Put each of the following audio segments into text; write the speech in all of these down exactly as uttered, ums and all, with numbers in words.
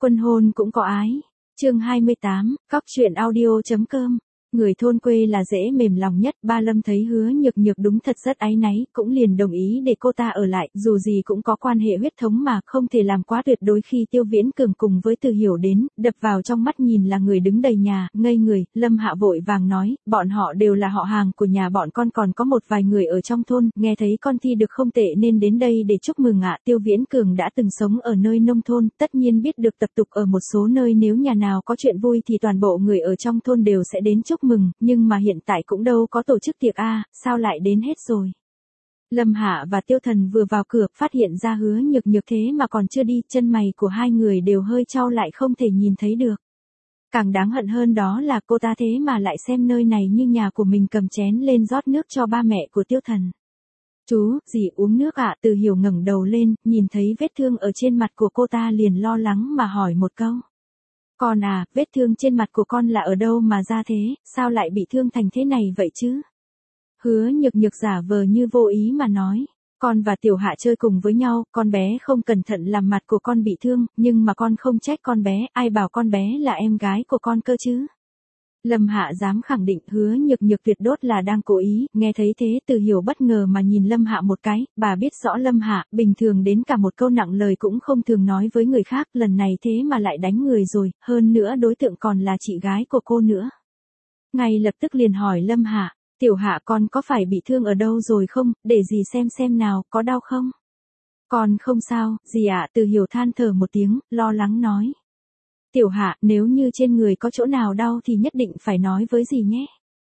Quân hôn cũng có ái. Chương hai mươi tám, cóc truyện audio.com. Người thôn quê là dễ mềm lòng nhất, Ba Lâm thấy Hứa Nhược Nhược đúng thật rất áy náy, cũng liền đồng ý để cô ta ở lại, dù gì cũng có quan hệ huyết thống mà, không thể làm quá tuyệt đối. Khi Tiêu Viễn Cường cùng với Từ Hiểu đến, đập vào trong mắt nhìn là người đứng đầy nhà, ngây người, Lâm Hạ vội vàng nói, bọn họ đều là họ hàng của nhà bọn con, còn có một vài người ở trong thôn, nghe thấy con thi được không tệ nên đến đây để chúc mừng ạ. Tiêu Viễn Cường đã từng sống ở nơi nông thôn, tất nhiên biết được tập tục ở một số nơi, nếu nhà nào có chuyện vui thì toàn bộ người ở trong thôn đều sẽ đến chúc mừng, nhưng mà hiện tại cũng đâu có tổ chức tiệc a, sao lại đến hết rồi. Lâm Hạ và Tiêu Thần vừa vào cửa, phát hiện ra Hứa Nhược Nhược thế mà còn chưa đi, chân mày của hai người đều hơi chau lại, không thể nhìn thấy được. Càng đáng hận hơn đó là cô ta thế mà lại xem nơi này như nhà của mình, cầm chén lên rót nước cho ba mẹ của Tiêu Thần. Chú, dì uống nước ạ. Từ Hiểu ngẩng đầu lên, nhìn thấy vết thương ở trên mặt của cô ta liền lo lắng mà hỏi một câu. Con à, vết thương trên mặt của con là ở đâu mà ra thế, sao lại bị thương thành thế này vậy chứ? Hứa Nhược Nhược giả vờ như vô ý mà nói, con và Tiểu Hạ chơi cùng với nhau, con bé không cẩn thận làm mặt của con bị thương, nhưng mà con không trách con bé, ai bảo con bé là em gái của con cơ chứ? Lâm Hạ dám khẳng định Hứa Nhược Nhược tuyệt đốt là đang cố ý. Nghe thấy thế, Từ Hiểu bất ngờ mà nhìn Lâm Hạ một cái, bà biết rõ Lâm Hạ, bình thường đến cả một câu nặng lời cũng không thường nói với người khác, lần này thế mà lại đánh người rồi, hơn nữa đối tượng còn là chị gái của cô nữa. Ngay lập tức liền hỏi Lâm Hạ, Tiểu Hạ con có phải bị thương ở đâu rồi không, để dì xem xem nào, có đau không? Con không sao, dì ạ. Từ Hiểu than thở một tiếng, lo lắng nói. Tiểu Hạ, nếu như trên người có chỗ nào đau thì nhất định phải nói với dì nhé.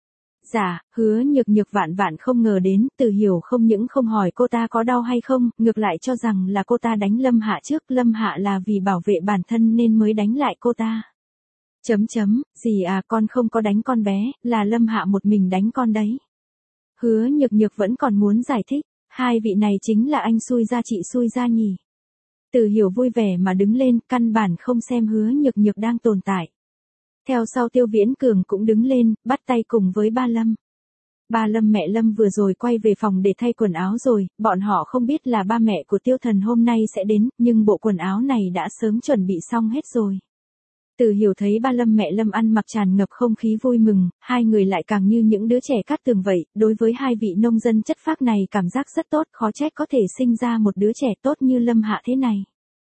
Dạ. Hứa Nhược Nhược vạn vạn không ngờ đến, Từ Hiểu không những không hỏi cô ta có đau hay không, ngược lại cho rằng là cô ta đánh Lâm Hạ trước, Lâm Hạ là vì bảo vệ bản thân nên mới đánh lại cô ta. Chấm chấm, dì à, con không có đánh con bé, là Lâm Hạ một mình đánh con đấy. Hứa Nhược Nhược vẫn còn muốn giải thích, hai vị này chính là anh xui ra chị xui ra nhỉ. Từ Hiểu vui vẻ mà đứng lên, căn bản không xem Hứa Nhược Nhược đang tồn tại. Theo sau Tiêu Viễn Cường cũng đứng lên, bắt tay cùng với Ba Lâm. Ba Lâm mẹ Lâm vừa rồi quay về phòng để thay quần áo rồi, bọn họ không biết là ba mẹ của Tiêu Thần hôm nay sẽ đến, nhưng bộ quần áo này đã sớm chuẩn bị xong hết rồi. Từ Hiểu thấy Ba Lâm mẹ Lâm ăn mặc tràn ngập không khí vui mừng, hai người lại càng như những đứa trẻ cát tường vậy, đối với hai vị nông dân chất phác này cảm giác rất tốt, khó trách có thể sinh ra một đứa trẻ tốt như Lâm Hạ thế này.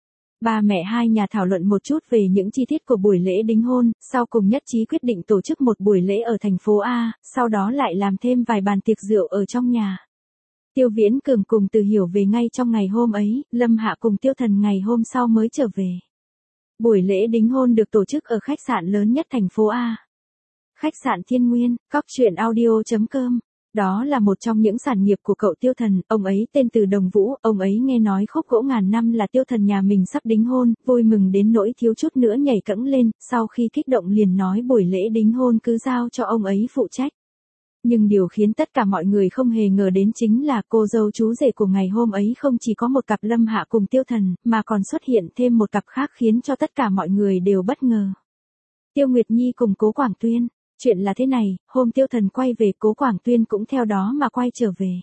Ba mẹ hai nhà thảo luận một chút về những chi tiết của buổi lễ đính hôn, sau cùng nhất trí quyết định tổ chức một buổi lễ ở thành phố A, sau đó lại làm thêm vài bàn tiệc rượu ở trong nhà. Tiêu Viễn Cường cùng Từ Hiểu về ngay trong ngày hôm ấy, Lâm Hạ cùng Tiêu Thần ngày hôm sau mới trở về. Buổi lễ đính hôn được tổ chức ở khách sạn lớn nhất thành phố A. Khách sạn Thiên Nguyên, cóc truyện audio.com. Đó là một trong những sản nghiệp của cậu Tiêu Thần, ông ấy tên Từ Đồng Vũ, ông ấy nghe nói khúc gỗ ngàn năm là Tiêu Thần nhà mình sắp đính hôn, vui mừng đến nỗi thiếu chút nữa nhảy cẫng lên, sau khi kích động liền nói buổi lễ đính hôn cứ giao cho ông ấy phụ trách. Nhưng điều khiến tất cả mọi người không hề ngờ đến chính là cô dâu chú rể của ngày hôm ấy không chỉ có một cặp Lâm Hạ cùng Tiêu Thần, mà còn xuất hiện thêm một cặp khác khiến cho tất cả mọi người đều bất ngờ. Tiêu Nguyệt Nhi cùng Cố Quảng Tuyên. Chuyện là thế này, hôm Tiêu Thần quay về, Cố Quảng Tuyên cũng theo đó mà quay trở về.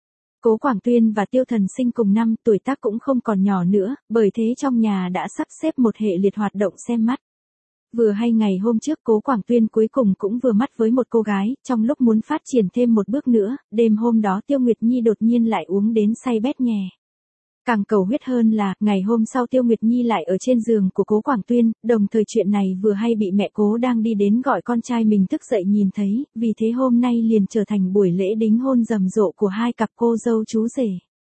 Cố Quảng Tuyên và Tiêu Thần sinh cùng năm, tuổi tác cũng không còn nhỏ nữa, bởi thế trong nhà đã sắp xếp một hệ liệt hoạt động xem mắt. Vừa hay ngày hôm trước Cố Quảng Tuyên cuối cùng cũng vừa mắt với một cô gái, trong lúc muốn phát triển thêm một bước nữa, đêm hôm đó Tiêu Nguyệt Nhi đột nhiên lại uống đến say bét nhè. Càng cầu huyết hơn là, ngày hôm sau Tiêu Nguyệt Nhi lại ở trên giường của Cố Quảng Tuyên, đồng thời chuyện này vừa hay bị mẹ Cố đang đi đến gọi con trai mình thức dậy nhìn thấy, vì thế hôm nay liền trở thành buổi lễ đính hôn rầm rộ của hai cặp cô dâu chú rể.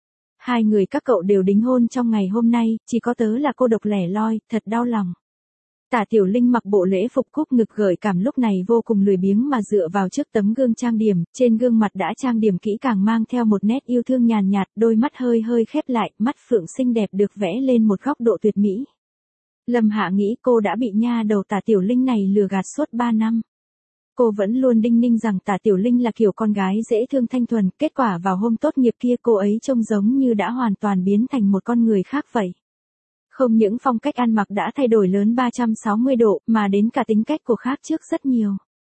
Hai người các cậu đều đính hôn trong ngày hôm nay, chỉ có tớ là cô độc lẻ loi, thật đau lòng. Tả Tiểu Linh mặc bộ lễ phục cúp ngực gợi cảm lúc này vô cùng lười biếng mà dựa vào trước tấm gương trang điểm, trên gương mặt đã trang điểm kỹ càng mang theo một nét yêu thương nhàn nhạt, đôi mắt hơi hơi khép lại, mắt phượng xinh đẹp được vẽ lên một góc độ tuyệt mỹ. Lâm Hạ nghĩ cô đã bị nha đầu Tả Tiểu Linh này lừa gạt suốt ba năm. Cô vẫn luôn đinh ninh rằng Tả Tiểu Linh là kiểu con gái dễ thương thanh thuần, kết quả vào hôm tốt nghiệp kia cô ấy trông giống như đã hoàn toàn biến thành một con người khác vậy. Không những phong cách ăn mặc đã thay đổi lớn ba trăm sáu mươi độ, mà đến cả tính cách của khác trước rất nhiều.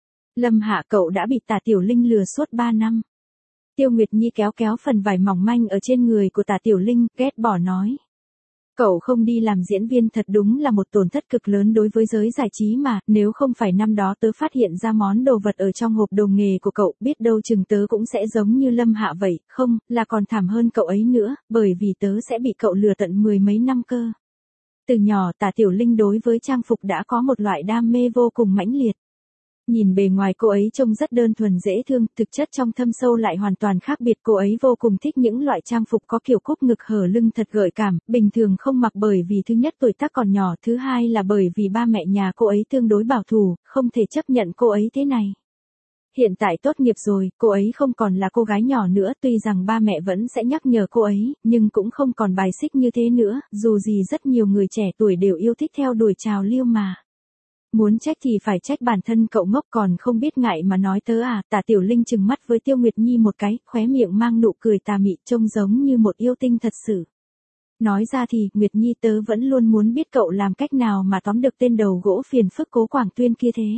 Lâm Hạ cậu đã bị Tả Tiểu Linh lừa suốt ba năm. Tiêu Nguyệt Nhi kéo kéo phần vải mỏng manh ở trên người của Tả Tiểu Linh, ghét bỏ nói. Cậu không đi làm diễn viên thật đúng là một tổn thất cực lớn đối với giới giải trí mà, nếu không phải năm đó tớ phát hiện ra món đồ vật ở trong hộp đồ nghề của cậu, biết đâu chừng tớ cũng sẽ giống như Lâm Hạ vậy, không, là còn thảm hơn cậu ấy nữa, bởi vì tớ sẽ bị cậu lừa tận mười mấy năm cơ. Từ nhỏ Tả Tiểu Linh đối với trang phục đã có một loại đam mê vô cùng mãnh liệt. Nhìn bề ngoài cô ấy trông rất đơn thuần dễ thương, thực chất trong thâm sâu lại hoàn toàn khác biệt. Cô ấy vô cùng thích những loại trang phục có kiểu cúc ngực hở lưng thật gợi cảm, bình thường không mặc bởi vì thứ nhất tuổi tác còn nhỏ, thứ hai là bởi vì ba mẹ nhà cô ấy tương đối bảo thủ, không thể chấp nhận cô ấy thế này. Hiện tại tốt nghiệp rồi, cô ấy không còn là cô gái nhỏ nữa, tuy rằng ba mẹ vẫn sẽ nhắc nhở cô ấy, nhưng cũng không còn bài xích như thế nữa, dù gì rất nhiều người trẻ tuổi đều yêu thích theo đuổi trào lưu mà. Muốn trách thì phải trách bản thân cậu ngốc còn không biết ngại mà nói tớ à. Tả Tiểu Linh trừng mắt với Tiêu Nguyệt Nhi một cái, khóe miệng mang nụ cười tà mị trông giống như một yêu tinh thật sự. Nói ra thì, Nguyệt Nhi tớ vẫn luôn muốn biết cậu làm cách nào mà tóm được tên đầu gỗ phiền phức Cố Quảng Tuyên kia thế.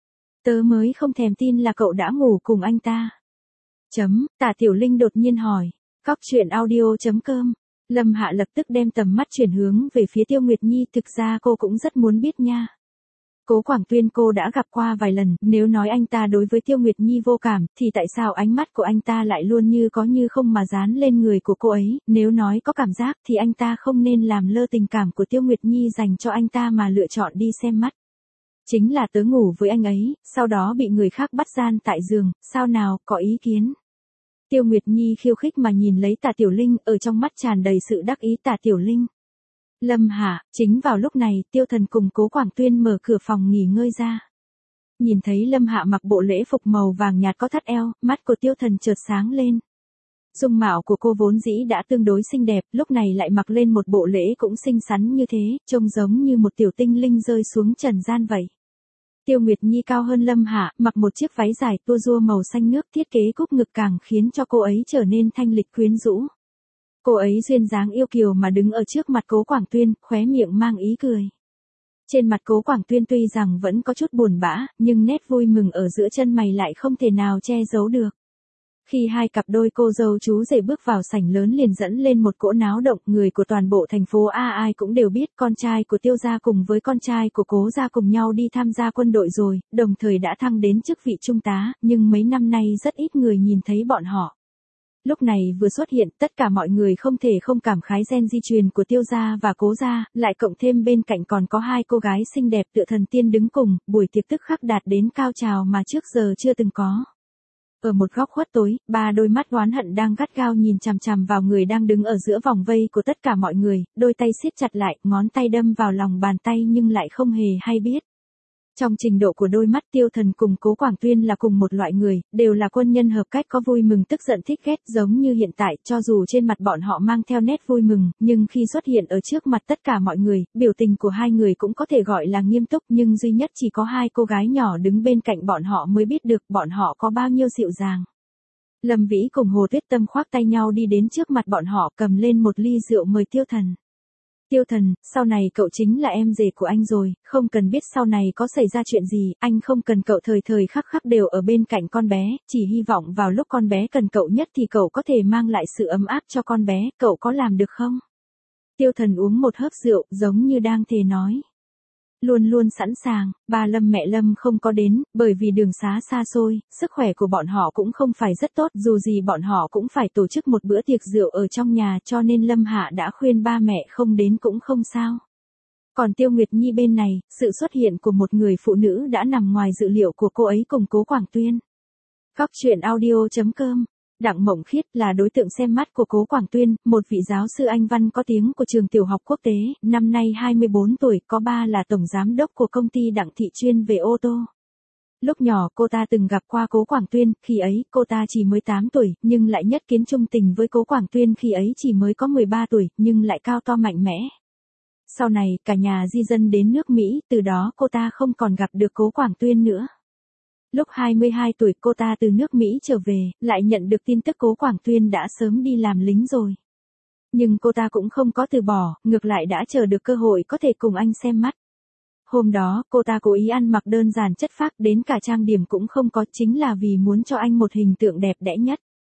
Tớ mới không thèm tin là cậu đã ngủ cùng anh ta. Chấm, Tả Tiểu Linh đột nhiên hỏi. Cóc truyện audio chấm com. Lâm Hạ lập tức đem tầm mắt chuyển hướng về phía Tiêu Nguyệt Nhi, thực ra cô cũng rất muốn biết nha. Cố Quảng Tuyên cô đã gặp qua vài lần, nếu nói anh ta đối với Tiêu Nguyệt Nhi vô cảm, thì tại sao ánh mắt của anh ta lại luôn như có như không mà dán lên người của cô ấy, nếu nói có cảm giác thì anh ta không nên làm lơ tình cảm của Tiêu Nguyệt Nhi dành cho anh ta mà lựa chọn đi xem mắt. Chính là tớ ngủ với anh ấy, sau đó bị người khác bắt gian tại giường, sao nào, có ý kiến? Tiêu Nguyệt Nhi khiêu khích mà nhìn lấy Tả Tiểu Linh, ở trong mắt tràn đầy sự đắc ý. Tả Tiểu Linh. Lâm Hạ, chính vào lúc này, Tiêu Thần cùng Cố Quảng Tuyên mở cửa phòng nghỉ ngơi ra. Nhìn thấy Lâm Hạ mặc bộ lễ phục màu vàng nhạt có thắt eo, mắt của Tiêu Thần chợt sáng lên. Dung mạo của cô vốn dĩ đã tương đối xinh đẹp, lúc này lại mặc lên một bộ lễ cũng xinh xắn như thế, trông giống như một tiểu tinh linh rơi xuống trần gian vậy. Tiêu Nguyệt Nhi cao hơn Lâm Hạ, mặc một chiếc váy dài tua rua màu xanh nước, thiết kế cúc ngực càng khiến cho cô ấy trở nên thanh lịch quyến rũ. Cô ấy duyên dáng yêu kiều mà đứng ở trước mặt Cố Quảng Tuyên, khóe miệng mang ý cười. Trên mặt Cố Quảng Tuyên tuy rằng vẫn có chút buồn bã, nhưng nét vui mừng ở giữa chân mày lại không thể nào che giấu được. Khi hai cặp đôi cô dâu chú rể bước vào sảnh lớn liền dẫn lên một cỗ náo động, người của toàn bộ thành phố A ai cũng đều biết con trai của Tiêu gia cùng với con trai của Cố gia cùng nhau đi tham gia quân đội rồi, đồng thời đã thăng đến chức vị trung tá, nhưng mấy năm nay rất ít người nhìn thấy bọn họ. Lúc này vừa xuất hiện, tất cả mọi người không thể không cảm khái gen di truyền của Tiêu gia và Cố gia, lại cộng thêm bên cạnh còn có hai cô gái xinh đẹp tựa thần tiên đứng cùng, buổi tiệc tức khắc đạt đến cao trào mà trước giờ chưa từng có. Ở một góc khuất tối, ba đôi mắt oán hận đang gắt gao nhìn chằm chằm vào người đang đứng ở giữa vòng vây của tất cả mọi người, đôi tay siết chặt lại, ngón tay đâm vào lòng bàn tay nhưng lại không hề hay biết. Trong trình độ của đôi mắt, Tiêu Thần cùng Cố Quảng Tuyên là cùng một loại người, đều là quân nhân hợp cách có vui mừng tức giận thích ghét giống như hiện tại, cho dù trên mặt bọn họ mang theo nét vui mừng, nhưng khi xuất hiện ở trước mặt tất cả mọi người, biểu tình của hai người cũng có thể gọi là nghiêm túc, nhưng duy nhất chỉ có hai cô gái nhỏ đứng bên cạnh bọn họ mới biết được bọn họ có bao nhiêu dịu dàng. Lâm Vĩ cùng Hồ Tuyết Tâm khoác tay nhau đi đến trước mặt bọn họ, cầm lên một ly rượu mời Tiêu Thần. Tiêu Thần, sau này cậu chính là em rể của anh rồi, không cần biết sau này có xảy ra chuyện gì, anh không cần cậu thời thời khắc khắc đều ở bên cạnh con bé, chỉ hy vọng vào lúc con bé cần cậu nhất thì cậu có thể mang lại sự ấm áp cho con bé, cậu có làm được không? Tiêu Thần uống một hớp rượu, giống như đang thề nói. Luôn luôn sẵn sàng, ba Lâm mẹ Lâm không có đến, bởi vì đường xá xa xôi, sức khỏe của bọn họ cũng không phải rất tốt, dù gì bọn họ cũng phải tổ chức một bữa tiệc rượu ở trong nhà, cho nên Lâm Hạ đã khuyên ba mẹ không đến cũng không sao. Còn Tiêu Nguyệt Nhi bên này, sự xuất hiện của một người phụ nữ đã nằm ngoài dự liệu của cô ấy cùng Cố Quảng Tuyên. Cóc truyện audio chấm com. Đặng Mộng Khiết là đối tượng xem mắt của Cố Quảng Tuyên, một vị giáo sư Anh văn có tiếng của trường tiểu học quốc tế, năm nay hai mươi bốn tuổi, có ba là tổng giám đốc của công ty Đặng Thị chuyên về ô tô. Lúc nhỏ cô ta từng gặp qua Cố Quảng Tuyên, khi ấy cô ta chỉ mới tám tuổi, nhưng lại nhất kiến trung tình với Cố Quảng Tuyên khi ấy chỉ mới có mười ba tuổi, nhưng lại cao to mạnh mẽ. Sau này, cả nhà di dân đến nước Mỹ, từ đó cô ta không còn gặp được Cố Quảng Tuyên nữa. Lúc hai mươi hai tuổi cô ta từ nước Mỹ trở về, lại nhận được tin tức Cố Quảng Tuyên đã sớm đi làm lính rồi. Nhưng cô ta cũng không có từ bỏ, ngược lại đã chờ được cơ hội có thể cùng anh xem mắt. Hôm đó, cô ta cố ý ăn mặc đơn giản chất phác đến cả trang điểm cũng không có, chính là vì muốn cho anh một hình tượng đẹp đẽ nhất.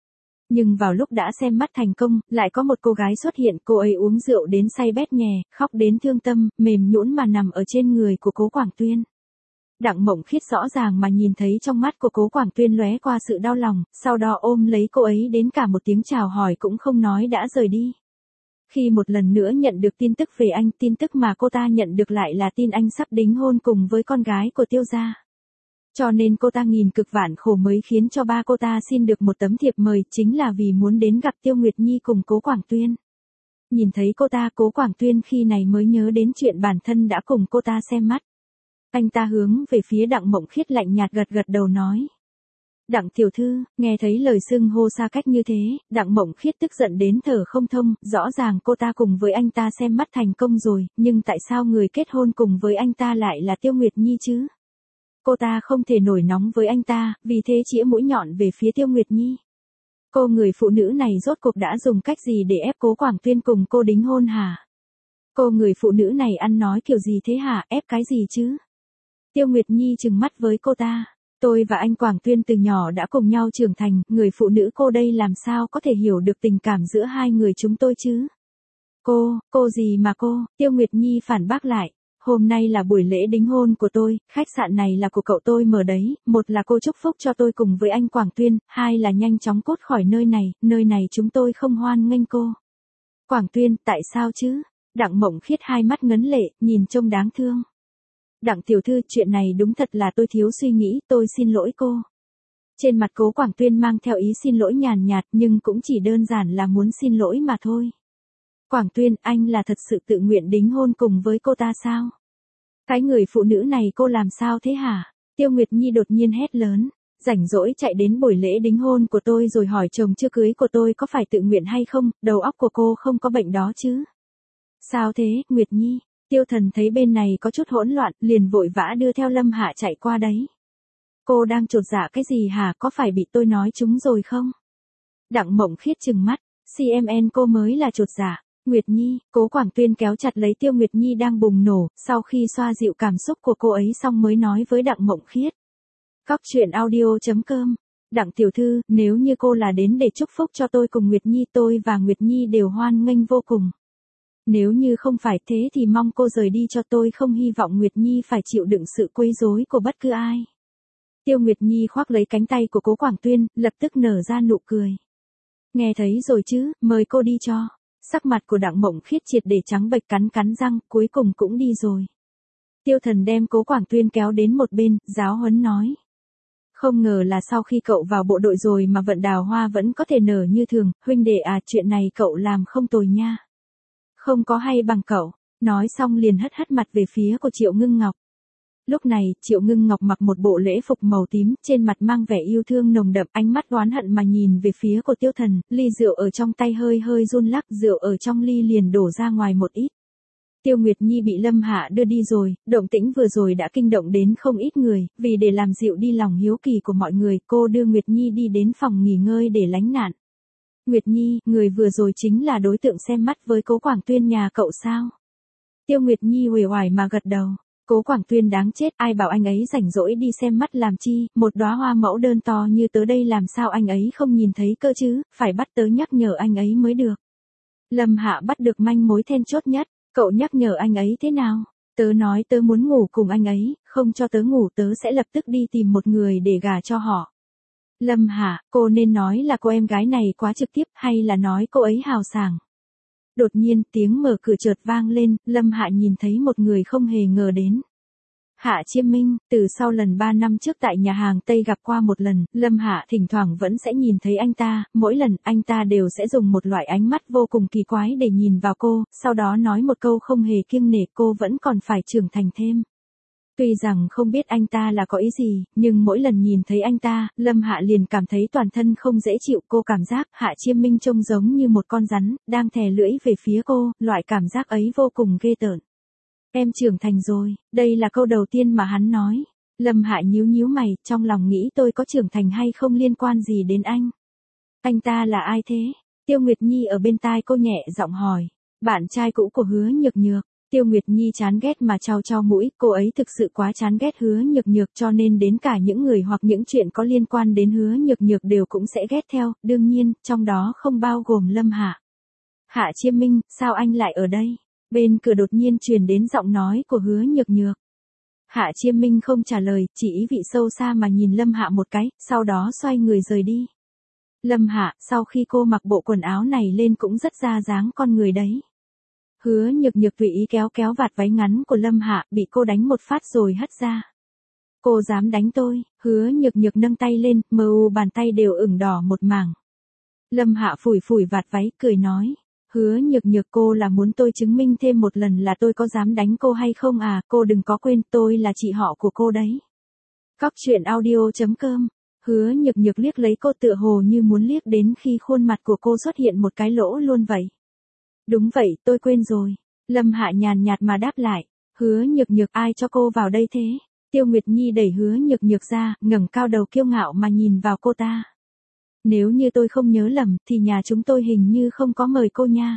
Nhưng vào lúc đã xem mắt thành công, lại có một cô gái xuất hiện, cô ấy uống rượu đến say bét nhè, khóc đến thương tâm, mềm nhũn mà nằm ở trên người của Cố Quảng Tuyên. Đặng Mộng Khiết rõ ràng mà nhìn thấy trong mắt của Cố Quảng Tuyên lóe qua sự đau lòng, sau đó ôm lấy cô ấy đến cả một tiếng chào hỏi cũng không nói đã rời đi. Khi một lần nữa nhận được tin tức về anh, tin tức mà cô ta nhận được lại là tin anh sắp đính hôn cùng với con gái của Tiêu gia. Cho nên cô ta nghìn cực vạn khổ mới khiến cho ba cô ta xin được một tấm thiệp mời, chính là vì muốn đến gặp Tiêu Nguyệt Nhi cùng Cố Quảng Tuyên. Nhìn thấy cô ta, Cố Quảng Tuyên khi này mới nhớ đến chuyện bản thân đã cùng cô ta xem mắt. Anh ta hướng về phía Đặng Mộng Khiết lạnh nhạt gật gật đầu nói. Đặng tiểu thư, nghe thấy lời xưng hô xa cách như thế, Đặng Mộng Khiết tức giận đến thở không thông, rõ ràng cô ta cùng với anh ta xem mắt thành công rồi, nhưng tại sao người kết hôn cùng với anh ta lại là Tiêu Nguyệt Nhi chứ? Cô ta không thể nổi nóng với anh ta, vì thế chĩa mũi nhọn về phía Tiêu Nguyệt Nhi. Cô người phụ nữ này rốt cuộc đã dùng cách gì để ép Cố Quảng Tuyên cùng cô đính hôn hả? Cô người phụ nữ này ăn nói kiểu gì thế hả, ép cái gì chứ? Tiêu Nguyệt Nhi trừng mắt với cô ta. Tôi và anh Quảng Tuyên từ nhỏ đã cùng nhau trưởng thành, người phụ nữ cô đây làm sao có thể hiểu được tình cảm giữa hai người chúng tôi chứ? Cô, cô gì mà cô? Tiêu Nguyệt Nhi phản bác lại. Hôm nay là buổi lễ đính hôn của tôi, khách sạn này là của cậu tôi mở đấy, một là cô chúc phúc cho tôi cùng với anh Quảng Tuyên, hai là nhanh chóng cút khỏi nơi này, nơi này chúng tôi không hoan nghênh cô. Quảng Tuyên, tại sao chứ? Đặng Mộng Khiết hai mắt ngấn lệ, nhìn trông đáng thương. Đặng tiểu thư, chuyện này đúng thật là tôi thiếu suy nghĩ, tôi xin lỗi cô. Trên mặt Cố Quảng Tuyên mang theo ý xin lỗi nhàn nhạt nhưng cũng chỉ đơn giản là muốn xin lỗi mà thôi. Quảng Tuyên, anh là thật sự tự nguyện đính hôn cùng với cô ta sao? Cái người phụ nữ này cô làm sao thế hả? Tiêu Nguyệt Nhi đột nhiên hét lớn. Rảnh rỗi chạy đến buổi lễ đính hôn của tôi rồi hỏi chồng chưa cưới của tôi có phải tự nguyện hay không, đầu óc của cô không có bệnh đó chứ? Sao thế, Nguyệt Nhi? Tiêu Thần thấy bên này có chút hỗn loạn, liền vội vã đưa theo Lâm Hạ chạy qua đấy. Cô đang chột dạ cái gì hả, có phải bị tôi nói trúng rồi không? Đặng Mộng Khiết trừng mắt, xê em en cô mới là chột dạ. Nguyệt Nhi, Cố Quảng Tuyên kéo chặt lấy Tiêu Nguyệt Nhi đang bùng nổ, sau khi xoa dịu cảm xúc của cô ấy xong mới nói với Đặng Mộng Khiết. Cóc truyện audio chấm com. Đặng tiểu thư, nếu như cô là đến để chúc phúc cho tôi cùng Nguyệt Nhi, tôi và Nguyệt Nhi đều hoan nghênh vô cùng. Nếu như không phải thế thì mong cô rời đi cho tôi, không hy vọng Nguyệt Nhi phải chịu đựng sự quấy rối của bất cứ ai. Tiêu Nguyệt Nhi khoác lấy cánh tay của Cố Quảng Tuyên, lập tức nở ra nụ cười. Nghe thấy rồi chứ, mời cô đi cho. Sắc mặt của Đặng Mộng Khiết triệt để trắng bệch, cắn cắn răng, cuối cùng cũng đi rồi. Tiêu Thần đem Cố Quảng Tuyên kéo đến một bên, giáo huấn nói. Không ngờ là sau khi cậu vào bộ đội rồi mà vận đào hoa vẫn có thể nở như thường, huynh đệ à, chuyện này cậu làm không tồi nha. Không có hay bằng cậu, nói xong liền hất hất mặt về phía của Triệu Ngưng Ngọc. Lúc này, Triệu Ngưng Ngọc mặc một bộ lễ phục màu tím, trên mặt mang vẻ yêu thương nồng đậm, ánh mắt oán hận mà nhìn về phía của Tiêu Thần, ly rượu ở trong tay hơi hơi run lắc, rượu ở trong ly liền đổ ra ngoài một ít. Tiêu Nguyệt Nhi bị Lâm Hạ đưa đi rồi, động tĩnh vừa rồi đã kinh động đến không ít người, vì để làm dịu đi lòng hiếu kỳ của mọi người, cô đưa Nguyệt Nhi đi đến phòng nghỉ ngơi để lánh nạn. Nguyệt Nhi, người vừa rồi chính là đối tượng xem mắt với Cố Quảng Tuyên nhà cậu sao? Tiêu Nguyệt Nhi uể oải mà gật đầu. Cố Quảng Tuyên đáng chết, ai bảo anh ấy rảnh rỗi đi xem mắt làm chi, một đóa hoa mẫu đơn to như tớ đây làm sao anh ấy không nhìn thấy cơ chứ, phải bắt tớ nhắc nhở anh ấy mới được. Lâm Hạ bắt được manh mối then chốt nhất, cậu nhắc nhở anh ấy thế nào? Tớ nói tớ muốn ngủ cùng anh ấy, không cho tớ ngủ tớ sẽ lập tức đi tìm một người để gả cho họ. Lâm Hạ, cô nên nói là cô em gái này quá trực tiếp hay là nói cô ấy hào sảng? Đột nhiên tiếng mở cửa chợt vang lên, Lâm Hạ nhìn thấy một người không hề ngờ đến. Hạ Chiêm Minh, từ sau lần ba năm trước tại nhà hàng Tây gặp qua một lần, Lâm Hạ thỉnh thoảng vẫn sẽ nhìn thấy anh ta, mỗi lần anh ta đều sẽ dùng một loại ánh mắt vô cùng kỳ quái để nhìn vào cô, sau đó nói một câu không hề kiêng nể, cô vẫn còn phải trưởng thành thêm. Tuy rằng không biết anh ta là có ý gì, nhưng mỗi lần nhìn thấy anh ta, Lâm Hạ liền cảm thấy toàn thân không dễ chịu, cô cảm giác Hạ Chiêm Minh trông giống như một con rắn, đang thè lưỡi về phía cô, loại cảm giác ấy vô cùng ghê tởm. Em trưởng thành rồi, đây là câu đầu tiên mà hắn nói. Lâm Hạ nhíu nhíu mày, trong lòng nghĩ tôi có trưởng thành hay không liên quan gì đến anh. Anh ta là ai thế? Tiêu Nguyệt Nhi ở bên tai cô nhẹ giọng hỏi. Bạn trai cũ của Hứa Nhược Nhược. Tiêu Nguyệt Nhi chán ghét mà chau chau mũi, cô ấy thực sự quá chán ghét Hứa Nhược Nhược cho nên đến cả những người hoặc những chuyện có liên quan đến Hứa Nhược Nhược đều cũng sẽ ghét theo, đương nhiên, trong đó không bao gồm Lâm Hạ. Hạ Chiêm Minh, sao anh lại ở đây? Bên cửa đột nhiên truyền đến giọng nói của Hứa Nhược Nhược. Hạ Chiêm Minh không trả lời, chỉ ý vị sâu xa mà nhìn Lâm Hạ một cái, sau đó xoay người rời đi. Lâm Hạ, sau khi cô mặc bộ quần áo này lên cũng rất ra dáng con người đấy. Hứa Nhược Nhược tùy ý kéo kéo vạt váy ngắn của Lâm Hạ, bị cô đánh một phát rồi hất ra. Cô dám đánh tôi? Hứa Nhược Nhược nâng tay lên, mờ u bàn tay đều ửng đỏ một mảng. Lâm Hạ phủi phủi vạt váy, cười nói. Hứa Nhược Nhược, cô là muốn tôi chứng minh thêm một lần là tôi có dám đánh cô hay không à, cô đừng có quên tôi là chị họ của cô đấy. Cóc truyện audio chấm com. Hứa Nhược Nhược liếc lấy cô tựa hồ như muốn liếc đến khi khuôn mặt của cô xuất hiện một cái lỗ luôn vậy. Đúng vậy, tôi quên rồi. Lâm Hạ nhàn nhạt mà đáp lại. Hứa Nhược Nhược, ai cho cô vào đây thế? Tiêu Nguyệt Nhi đẩy Hứa Nhược Nhược ra, ngẩng cao đầu kiêu ngạo mà nhìn vào cô ta. Nếu như tôi không nhớ lầm, thì nhà chúng tôi hình như không có mời cô nha.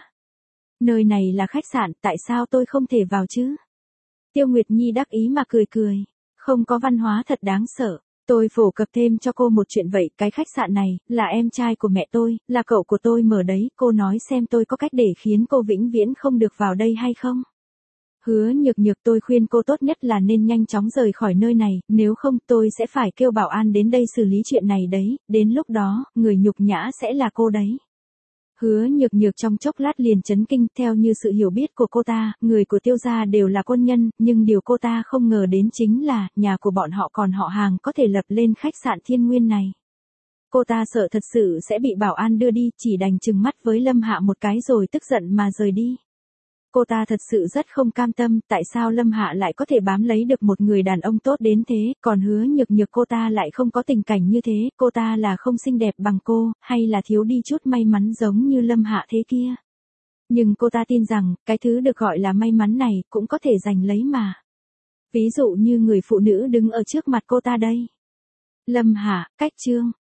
Nơi này là khách sạn, tại sao tôi không thể vào chứ? Tiêu Nguyệt Nhi đắc ý mà cười cười. Không có văn hóa thật đáng sợ. Tôi phổ cập thêm cho cô một chuyện vậy, cái khách sạn này, là em trai của mẹ tôi, là cậu của tôi mở đấy, cô nói xem tôi có cách để khiến cô vĩnh viễn không được vào đây hay không? Hứa Nhược Nhược, tôi khuyên cô tốt nhất là nên nhanh chóng rời khỏi nơi này, nếu không tôi sẽ phải kêu bảo an đến đây xử lý chuyện này đấy, đến lúc đó, người nhục nhã sẽ là cô đấy. Hứa Nhược Nhược trong chốc lát liền chấn kinh, theo như sự hiểu biết của cô ta, người của Tiêu gia đều là quân nhân, nhưng điều cô ta không ngờ đến chính là, nhà của bọn họ còn họ hàng có thể lập lên khách sạn Thiên Nguyên này. Cô ta sợ thật sự sẽ bị bảo an đưa đi, chỉ đành trừng mắt với Lâm Hạ một cái rồi tức giận mà rời đi. Cô ta thật sự rất không cam tâm, tại sao Lâm Hạ lại có thể bám lấy được một người đàn ông tốt đến thế, còn Hứa Nhược Nhược cô ta lại không có tình cảnh như thế, cô ta là không xinh đẹp bằng cô, hay là thiếu đi chút may mắn giống như Lâm Hạ thế kia. Nhưng cô ta tin rằng, cái thứ được gọi là may mắn này, cũng có thể giành lấy mà. Ví dụ như người phụ nữ đứng ở trước mặt cô ta đây. Lâm Hạ, cách chương.